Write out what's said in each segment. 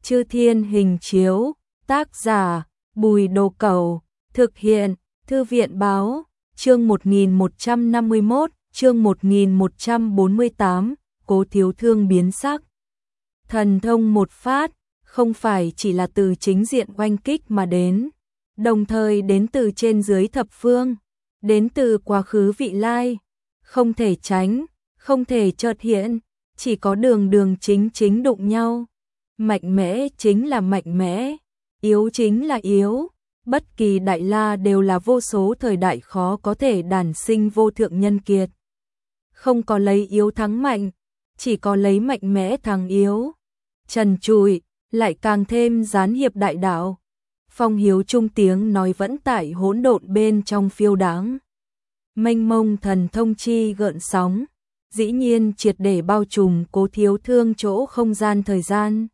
Chư Thiên Hình Chiếu, tác giả Bùi Đồ Cẩu, thực hiện Thư viện Báo, chương 1151, chương 1148, Cố Thiếu Thương biến sắc. Thần thông một phát, không phải chỉ là từ chính diện oanh kích mà đến, đồng thời đến từ trên dưới thập phương, đến từ quá khứ vị lai, không thể tránh, không thể chợt hiện, chỉ có đường đường chính chính đụng nhau. Mạnh mẽ chính là mạnh mẽ, yếu chính là yếu, bất kỳ đại la đều là vô số thời đại khó có thể đản sinh vô thượng nhân kiệt. Không có lấy yếu thắng mạnh, chỉ có lấy mạnh mẽ thắng yếu. Trần trụi, lại càng thêm gián hiệp đại đạo. Phong Hiếu trung tiếng nói vẫn tại hỗn độn bên trong phiêu đáng. Mênh mông thần thông chi gợn sóng, dĩ nhiên triệt để bao trùm Cố Thiếu Thương chỗ không gian thời gian.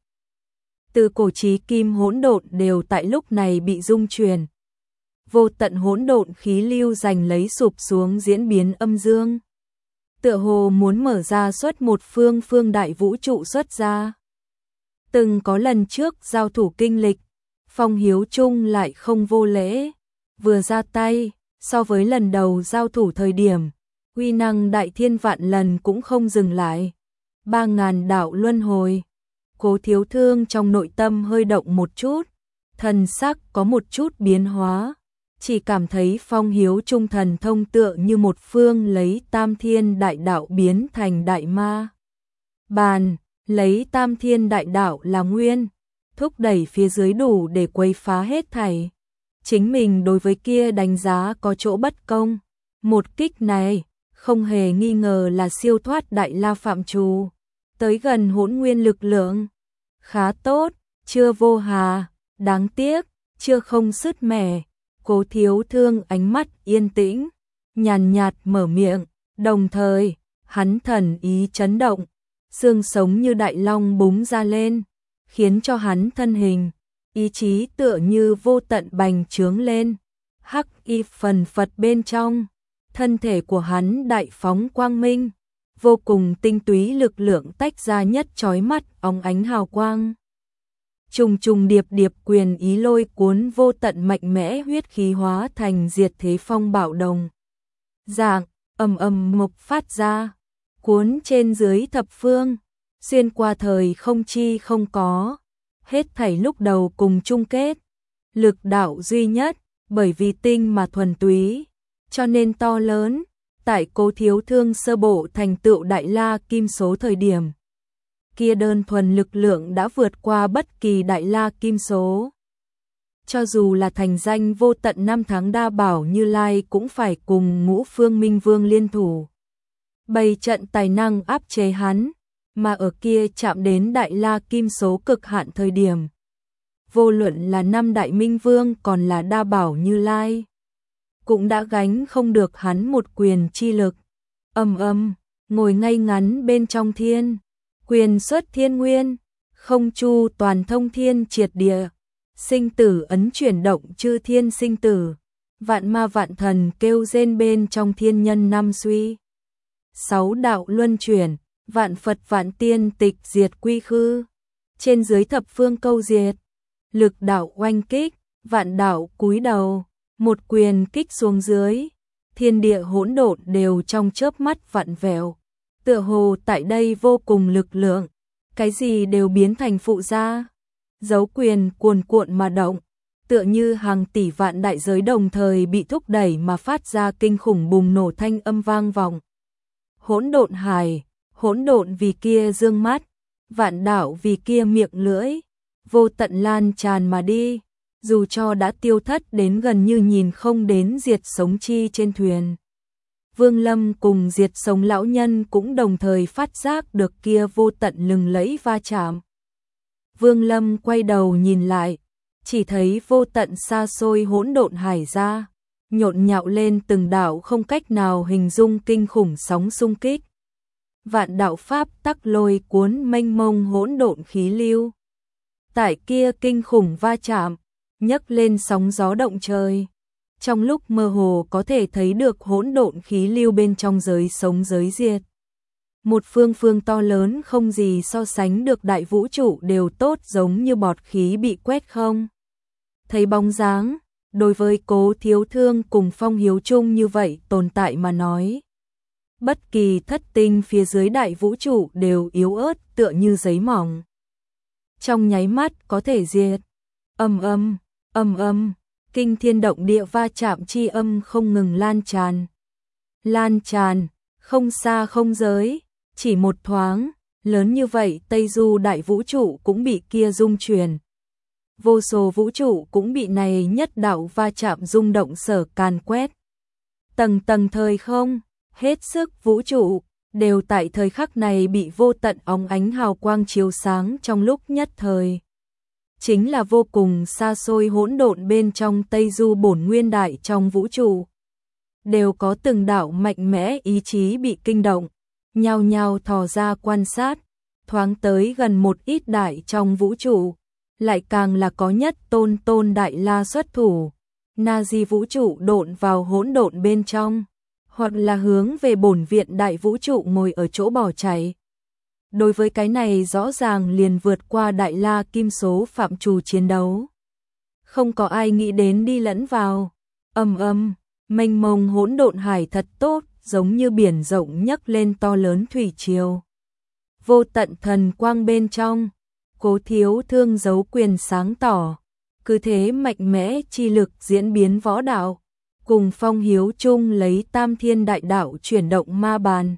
Từ cổ chí kim hỗn độn đều tại lúc này bị rung chuyển. Vô tận hỗn độn khí lưu giành lấy sụp xuống diễn biến âm dương. Tựa hồ muốn mở ra xuất một phương đại vũ trụ xuất ra. Từng có lần trước giao thủ kinh lịch, Phong Hiếu Trung lại không vô lễ, vừa ra tay, so với lần đầu giao thủ thời điểm, uy năng đại thiên vạn lần cũng không dừng lại. 3000 đạo luân hồi. Cố Thiếu Thương trong nội tâm hơi động một chút, thần sắc có một chút biến hóa, chỉ cảm thấy Phong Hiếu Trung thần thông tựa như một phương lấy tam thiên đại đạo biến thành đại ma. Bàn, lấy tam thiên đại đạo là nguyên, thúc đẩy phía dưới đủ để quấy phá hết thảy. Chính mình đối với kia đánh giá có chỗ bất công, một kích này không hề nghi ngờ là siêu thoát đại la phạm trù, tới gần hỗn nguyên lực lượng. Khá tốt, chưa vô hà, đáng tiếc, chưa không sứt mẻ. Cố Thiếu Thương ánh mắt yên tĩnh, nhàn nhạt mở miệng, đồng thời, hắn thần ý chấn động, xương sống như đại long búng ra lên, khiến cho hắn thân hình, ý chí tựa như vô tận bành trướng lên, hắc y phần phật bên trong, thân thể của hắn đại phóng quang minh, vô cùng tinh túy lực lượng tách ra nhất chói mắt óng ánh hào quang. Trùng trùng điệp điệp quyền ý lôi cuốn vô tận mạnh mẽ huyết khí hóa thành diệt thế phong bạo đồng. Dạng, ầm ầm mộc phát ra, cuốn trên dưới thập phương, xuyên qua thời không chi không có, hết thảy lúc đầu cùng chung kết. Lực đạo duy nhất, bởi vì tinh mà thuần túy, cho nên to lớn. Tại Cố Thiếu Thương sơ bộ thành tựu đại la kim số thời điểm, kia đơn thuần lực lượng đã vượt qua bất kỳ đại la kim số. Cho dù là thành danh vô tận năm tháng đa bảo Như Lai cũng phải cùng Ngũ Phương Minh Vương liên thủ, bày trận tài năng áp chế hắn, mà ở kia chạm đến đại la kim số cực hạn thời điểm, vô luận là năm đại minh vương còn là đa bảo Như Lai, cũng đã gánh không được hắn một quyền chi lực. Ngồi ngay ngắn bên trong thiên, quyền xuất thiên nguyên, không chu toàn thông thiên triệt địa, sinh tử ấn chuyển động chư thiên sinh tử, vạn ma vạn thần kêu rên bên trong thiên nhân năm suy. 6 đạo luân chuyển, vạn Phật vạn tiên tịch diệt quy khư, trên dưới thập phương câu diệt, lực đạo oanh kích, vạn đạo cúi đầu. Một quyền kích xuống dưới, thiên địa hỗn độn đều trong chớp mắt vặn vẹo, tựa hồ tại đây vô cùng lực lượng, cái gì đều biến thành phụ gia. Dấu quyền cuồn cuộn mà động, tựa như hàng tỷ vạn đại giới đồng thời bị thúc đẩy mà phát ra kinh khủng bùng nổ thanh âm vang vọng. Hỗn độn hải, hỗn độn vì kia dương mắt, vạn đạo vì kia miệng lưỡi, vô tận lan tràn mà đi. Dù cho đã tiêu thất đến gần như nhìn không đến diệt sống chi trên thuyền. Vương Lâm cùng diệt sống lão nhân cũng đồng thời phát giác được kia vô tận lừng lẫy va chạm. Vương Lâm quay đầu nhìn lại, chỉ thấy vô tận xa xôi hỗn độn hải ra, nhộn nhạo lên từng đạo không cách nào hình dung kinh khủng sóng xung kích. Vạn đạo pháp tắc lôi cuốn mênh mông hỗn độn khí lưu. Tại kia kinh khủng va chạm, nhấc lên sóng gió động trời. Trong lúc mơ hồ có thể thấy được hỗn độn khí lưu bên trong giới sống giới diệt. một phương phương to lớn không gì so sánh được đại vũ trụ đều tốt giống như bọt khí bị quét không thấy bóng dáng, đối với Cố Thiếu Thương cùng Phong Hiếu Trung như vậy tồn tại mà nói. Bất kỳ thất tinh phía dưới đại vũ trụ đều yếu ớt tựa như giấy mỏng. Trong nháy mắt có thể diệt. Ầm ầm, ầm ầm, kinh thiên động địa va chạm chi âm không ngừng lan tràn. Lan tràn, không xa không giới, chỉ một thoáng, lớn như vậy Tây Du đại vũ trụ cũng bị kia rung chuyển. Vô số vũ trụ cũng bị này nhất đạo va chạm rung động sở càn quét. Tầng tầng thời không, hết sức vũ trụ, đều tại thời khắc này bị vô tận óng ánh hào quang chiếu sáng trong lúc nhất thời. Chính là vô cùng xa xôi hỗn độn bên trong Tây Du bổn nguyên đại trong vũ trụ. Đều có từng đạo mạnh mẽ ý chí bị kinh động, nhao nhao thò ra quan sát, thoáng tới gần một ít đại trong vũ trụ. Lại càng là có nhất tôn đại la xuất thủ, na di vũ trụ độn vào hỗn độn bên trong, hoặc là hướng về bổn viện đại vũ trụ ngồi ở chỗ bỏ chạy. Đối với cái này rõ ràng liền vượt qua đại la kim số phạm trù chiến đấu. Không có ai nghĩ đến đi lẫn vào, ầm ầm, mênh mông hỗn độn hải thật tốt, giống như biển rộng nhấc lên to lớn thủy triều. Vô tận thần quang bên trong, Cố Thiếu Thương giấu quyền sáng tỏ, cứ thế mạnh mẽ chi lực diễn biến võ đạo, cùng Phong Hiếu Trung lấy Tam Thiên Đại Đạo chuyển động ma bàn.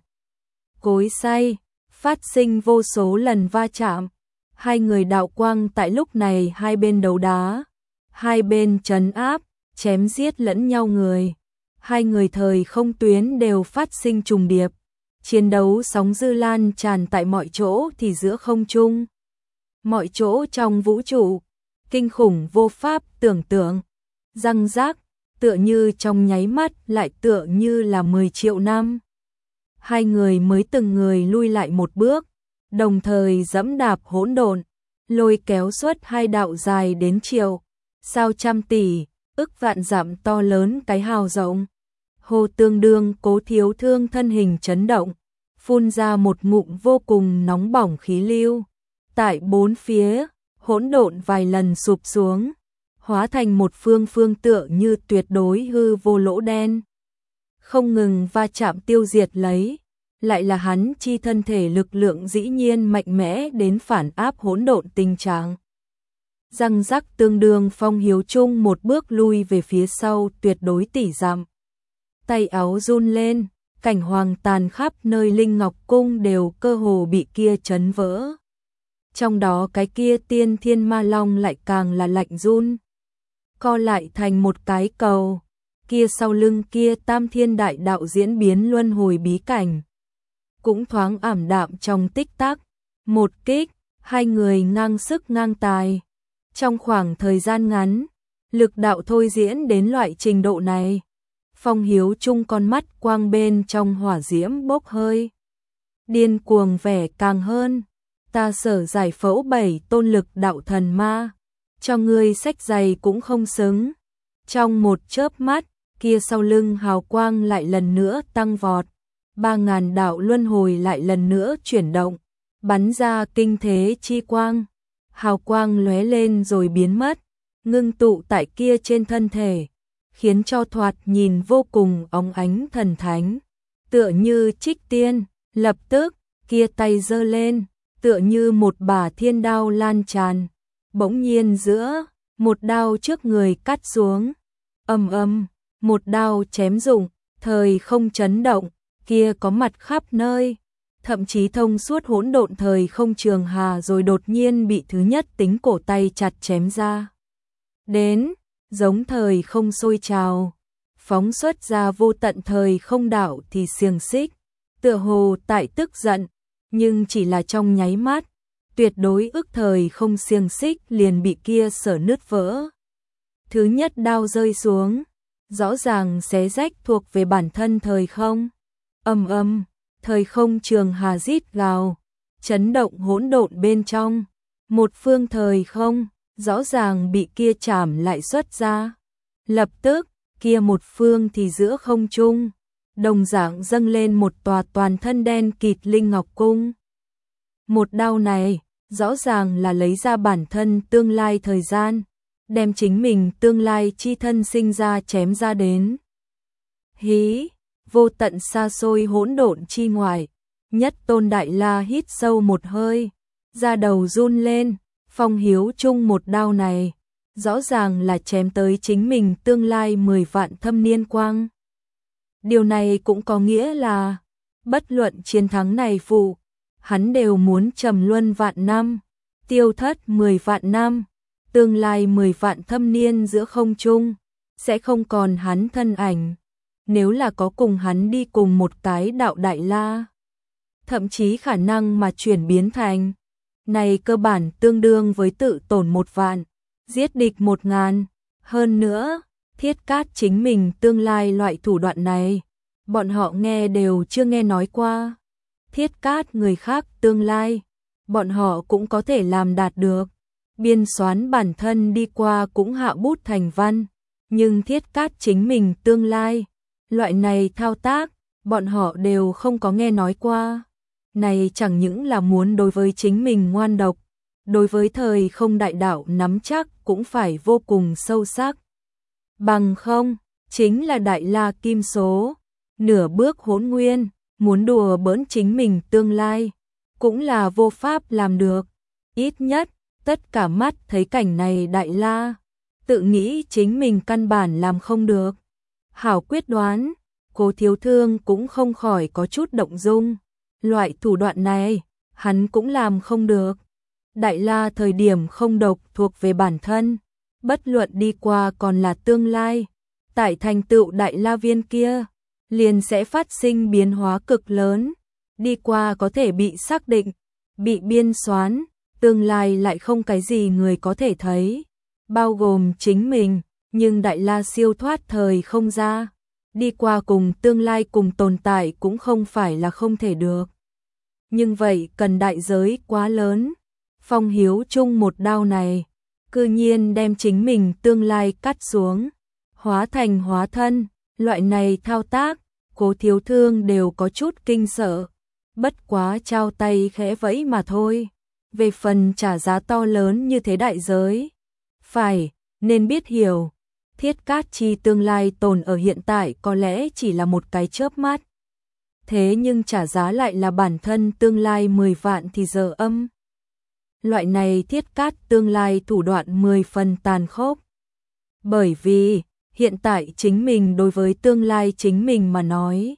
Cối xay, phát sinh vô số lần va chạm, hai người đạo quang tại lúc này hai bên đấu đá, hai bên trấn áp, chém giết lẫn nhau người. Hai người thời không tuyến đều phát sinh trùng điệp, chiến đấu sóng dư lan tràn tại mọi chỗ thì giữa không trung. Mọi chỗ trong vũ trụ, kinh khủng vô pháp tưởng tượng, răng rác, tựa như trong nháy mắt lại tựa như là 10 triệu năm. Hai người mới từng người lui lại một bước, đồng thời dẫm đạp hỗn độn, lôi kéo xuất hai đạo dài đến triệu, sao trăm tỷ, ức vạn dặm to lớn cái hào rộng. Hồ tương đương Cố Thiếu Thương thân hình chấn động, phun ra một ngụm vô cùng nóng bỏng khí lưu. Tại bốn phía, hỗn độn vài lần sụp xuống, hóa thành một phương phương tựa như tuyệt đối hư vô lỗ đen. Không ngừng va chạm tiêu diệt lấy, lại là hắn chi thân thể lực lượng dĩ nhiên mạnh mẽ đến phản áp hỗn độn tình trạng. Răng rắc tương đương Phong Hiếu Trung một bước lui về phía sau tuyệt đối tỷ dặm. Tay áo run lên, cảnh hoàng tàn khắp nơi Linh Ngọc Cung đều cơ hồ bị kia chấn vỡ. Trong đó cái kia Tiên Thiên Ma Long lại càng là lạnh run, co lại thành một cái cầu, kia sau lưng kia Tam Thiên Đại Đạo diễn biến luân hồi bí cảnh, cũng thoáng ảm đạm trong tích tắc, một kích, hai người ngang sức ngang tài. Trong khoảng thời gian ngắn, lực đạo thôi diễn đến loại trình độ này, Phong Hiếu Trung con mắt quang bên trong hỏa diễm bốc hơi, điên cuồng vẻ càng hơn. Ta sở giải phẫu 7 tôn lực đạo thần ma, cho ngươi sách giày cũng không xứng. Trong một chớp mắt, kia sau lưng hào quang lại lần nữa tăng vọt, 3000 đạo luân hồi lại lần nữa chuyển động, bắn ra kinh thế chi quang. Hào quang lóe lên rồi biến mất, ngưng tụ tại kia trên thân thể, khiến cho thoạt nhìn vô cùng óng ánh thần thánh, tựa như trích tiên. Lập tức, kia tay giơ lên, tựa như một bả thiên đao lan tràn, bỗng nhiên giữa, một đao trước người cắt xuống, ầm ầm, một đao chém rụng, thời không chấn động, kia có mặt khắp nơi, thậm chí thông suốt hỗn độn thời không trường hà rồi đột nhiên bị thứ nhất tính cổ tay chặt chém ra. Đến, giống thời không sôi trào, phóng xuất ra vô tận thời không đạo thì xiềng xích, tựa hồ tại tức giận, nhưng chỉ là trong nháy mắt, tuyệt đối ức thời không xiềng xích liền bị kia sở nứt vỡ. Thứ nhất đao rơi xuống, rõ ràng xé rách thuộc về bản thân thời không. Ầm ầm, thời không trường hà rít gào, chấn động hỗn độn bên trong, một phương thời không, rõ ràng bị kia chảm lại xuất ra. Lập tức, kia một phương thì giữa không trung, đồng dạng dâng lên một tòa toàn thân đen kịt linh ngọc cung. Một đao này, rõ ràng là lấy ra bản thân tương lai thời gian, đem chính mình tương lai chi thân sinh ra chém ra đến. Hí, vô tận xa xôi hỗn độn chi ngoài, Nhất Tôn Đại La hít sâu một hơi, da đầu run lên, Phong Hiếu Trung một đao này, rõ ràng là chém tới chính mình tương lai 10 vạn thâm niên quang. Điều này cũng có nghĩa là, bất luận chiến thắng này phụ, hắn đều muốn trầm luân vạn năm, tiêu thất 10 vạn năm, tương lai 10 vạn thâm niên giữa không trung, sẽ không còn hắn thân ảnh. Nếu là có cùng hắn đi cùng một cái đạo Đại La, thậm chí khả năng mà chuyển biến thành, này cơ bản tương đương với tự tổn 1 vạn, giết địch 1000. Hơn nữa, Thiết Cát chính mình tương lai loại thủ đoạn này, bọn họ nghe đều chưa nghe nói qua. Thiết Cát người khác tương lai, bọn họ cũng có thể làm đạt được. Biên soán bản thân đi qua cũng hạ bút thành văn, nhưng Thiết Cát chính mình tương lai, loại này thao tác, bọn họ đều không có nghe nói qua. Này chẳng những là muốn đối với chính mình ngoan độc, đối với thời không đại đạo nắm chắc cũng phải vô cùng sâu sắc. Bằng không, chính là Đại La Kim Số, nửa bước hỗn nguyên, muốn đùa bỡn chính mình tương lai, cũng là vô pháp làm được. Ít nhất, tất cả mắt thấy cảnh này Đại La, tự nghĩ chính mình căn bản làm không được. Hảo quyết đoán, Cố Thiếu Thương cũng không khỏi có chút động dung. Loại thủ đoạn này, hắn cũng làm không được. Đại La thời điểm không độc thuộc về bản thân, bất luận đi qua còn là tương lai, tại thành tựu Đại La Viên kia, liền sẽ phát sinh biến hóa cực lớn. Đi qua có thể bị xác định, bị biên soán, tương lai lại không cái gì người có thể thấy, bao gồm chính mình, nhưng Đại La siêu thoát thời không ra. Đi qua cùng tương lai cùng tồn tại cũng không phải là không thể được. Nhưng vậy cần đại giới quá lớn. Phong Hiếu Trung một đao này, cư nhiên đem chính mình tương lai cắt xuống, hóa thành hóa thân, loại này thao tác, Cố Thiếu Thương đều có chút kinh sợ. Bất quá trao tay khẽ vẫy mà thôi. Về phần trả giá to lớn như thế đại giới, phải, nên biết hiểu. Thiết Cát chi tương lai tồn ở hiện tại có lẽ chỉ là một cái chớp mắt. Thế nhưng trả giá lại là bản thân tương lai 10 vạn thì giờ âm. Loại này Thiết Cát tương lai thủ đoạn 10 phần tàn khốc. Bởi vì, hiện tại chính mình đối với tương lai chính mình mà nói,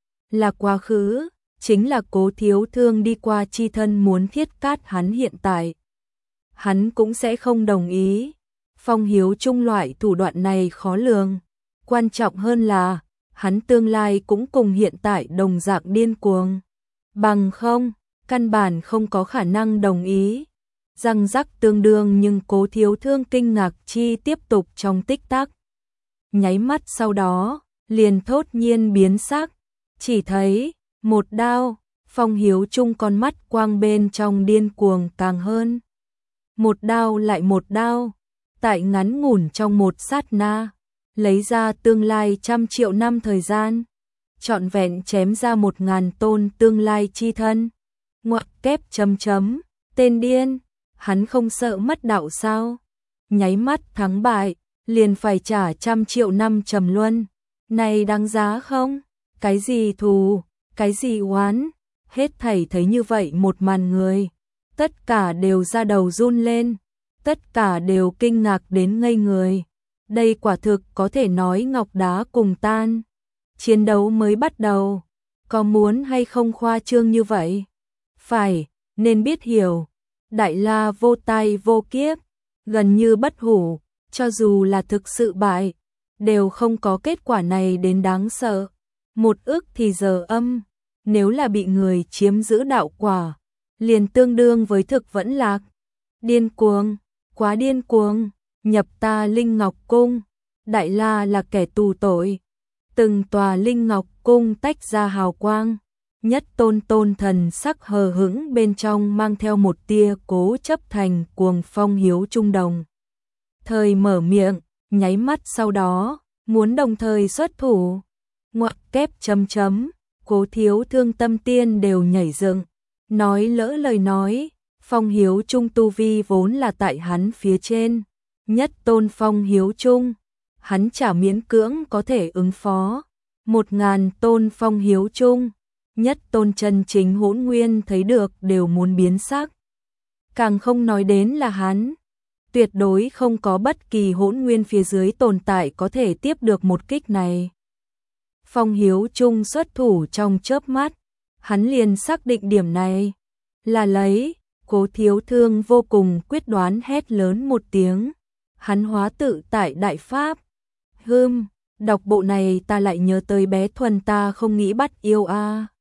là quá khứ, chính là Cố Thiếu Thương đi qua chi thân muốn Thiết Cát hắn hiện tại. Hắn cũng sẽ không đồng ý. Phong Hiếu Trung loại thủ đoạn này khó lường. Quan trọng hơn là, hắn tương lai cũng cùng hiện tại đồng dạng điên cuồng. Bằng không, căn bản không có khả năng đồng ý. Răng rắc tương đương nhưng Cố Thiếu Thương kinh ngạc chi tiếp tục trong tích tắc. Nháy mắt sau đó, liền thốt nhiên biến sắc. Chỉ thấy, một đao, Phong Hiếu Trung con mắt quang bên trong điên cuồng càng hơn. Một đao lại một đao. Tại ngắn ngủn trong một sát na, lấy ra tương lai 100 triệu năm thời gian, trọn vẹn chém ra 1000 tôn tương lai chi thân. Ngoặc kép chấm chấm, tên điên, hắn không sợ mất đạo sao? Nháy mắt thắng bại, liền phải trả 100 triệu năm trầm luân. Này đáng giá không? Cái gì thù, cái gì oán? Hết thảy thấy như vậy một màn người, tất cả đều ra đầu run lên. Tất cả đều kinh ngạc đến ngây người. Đây quả thực có thể nói ngọc đá cùng tan. Chiến đấu mới bắt đầu. Có muốn hay không khoa trương như vậy? Phải, nên biết hiểu. Đại La vô tai vô kiếp, gần như bất hủ, cho dù là thực sự bại, đều không có kết quả này đến đáng sợ. Một ức thì giờ âm, nếu là bị người chiếm giữ đạo quả, liền tương đương với thực vẫn lạc. Điên cuồng. Quá điên cuồng, nhập ta Linh Ngọc Cung, Đại La là kẻ tù tội. Từng tòa Linh Ngọc Cung tách ra hào quang, Nhất tôn thần sắc hờ hững bên trong mang theo một tia cố chấp thành cuồng. Phong Hiếu Trung đồng thời mở miệng, nháy mắt sau đó, muốn đồng thời xuất thủ. ngoặc kép chấm chấm, Cố Thiếu Thương tâm tiên đều nhảy dựng, nói lỡ lời nói, Phong Hiếu Trung tu vi vốn là tại hắn phía trên, nhất tôn Phong Hiếu Trung, hắn chả miễn cưỡng có thể ứng phó, 1000 tôn Phong Hiếu Trung, nhất tôn chân chính Hỗn Nguyên thấy được đều muốn biến sắc. Càng không nói đến là hắn, tuyệt đối không có bất kỳ Hỗn Nguyên phía dưới tồn tại có thể tiếp được một kích này. Phong Hiếu Trung xuất thủ trong chớp mắt, hắn liền xác định điểm này, là lấy, Cố Thiếu Thương vô cùng quyết đoán hét lớn một tiếng, hắn hóa tự tại đại pháp. Đọc bộ này ta lại nhớ tới bé Thuần ta không nghĩ bắt yêu a.